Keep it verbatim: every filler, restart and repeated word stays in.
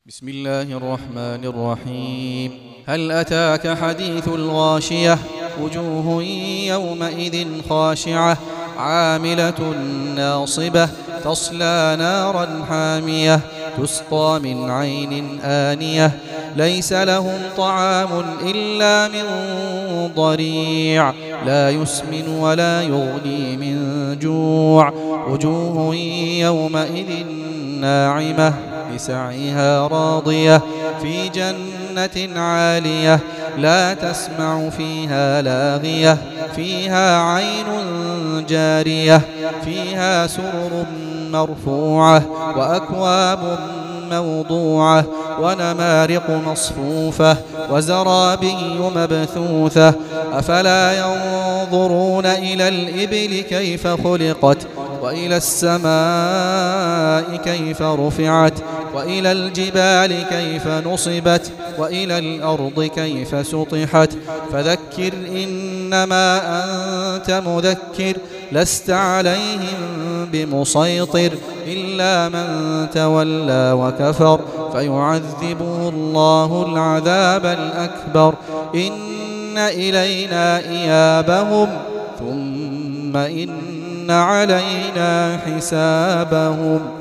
بسم الله الرحمن الرحيم. هل أتاك حديث الغاشية؟ وجوه يومئذ خاشعة عاملة ناصبة تصلى نارا حامية تسقى من عين آنية ليس لهم طعام إلا من ضريع لا يسمن ولا يغني من جوع. وجوه يومئذ ناعمة لسعيها راضية في جنة عالية لا تسمع فيها لاغية فيها عين جارية فيها سرر مرفوعة وأكواب موضوعة ونمارق مصفوفة وزرابي مبثوثة. أفلا ينظرون إلى الإبل كيف خلقت وإلى السماء كيف رفعت وإلى الجبال كيف نصبت وإلى الأرض كيف سطحت. فذكر إنما أنت مذكر لست عليهم بمسيطر إلا من تولى وكفر فيعذبه الله العذاب الأكبر. إن إلينا إيابهم ثم إن علينا حسابهم.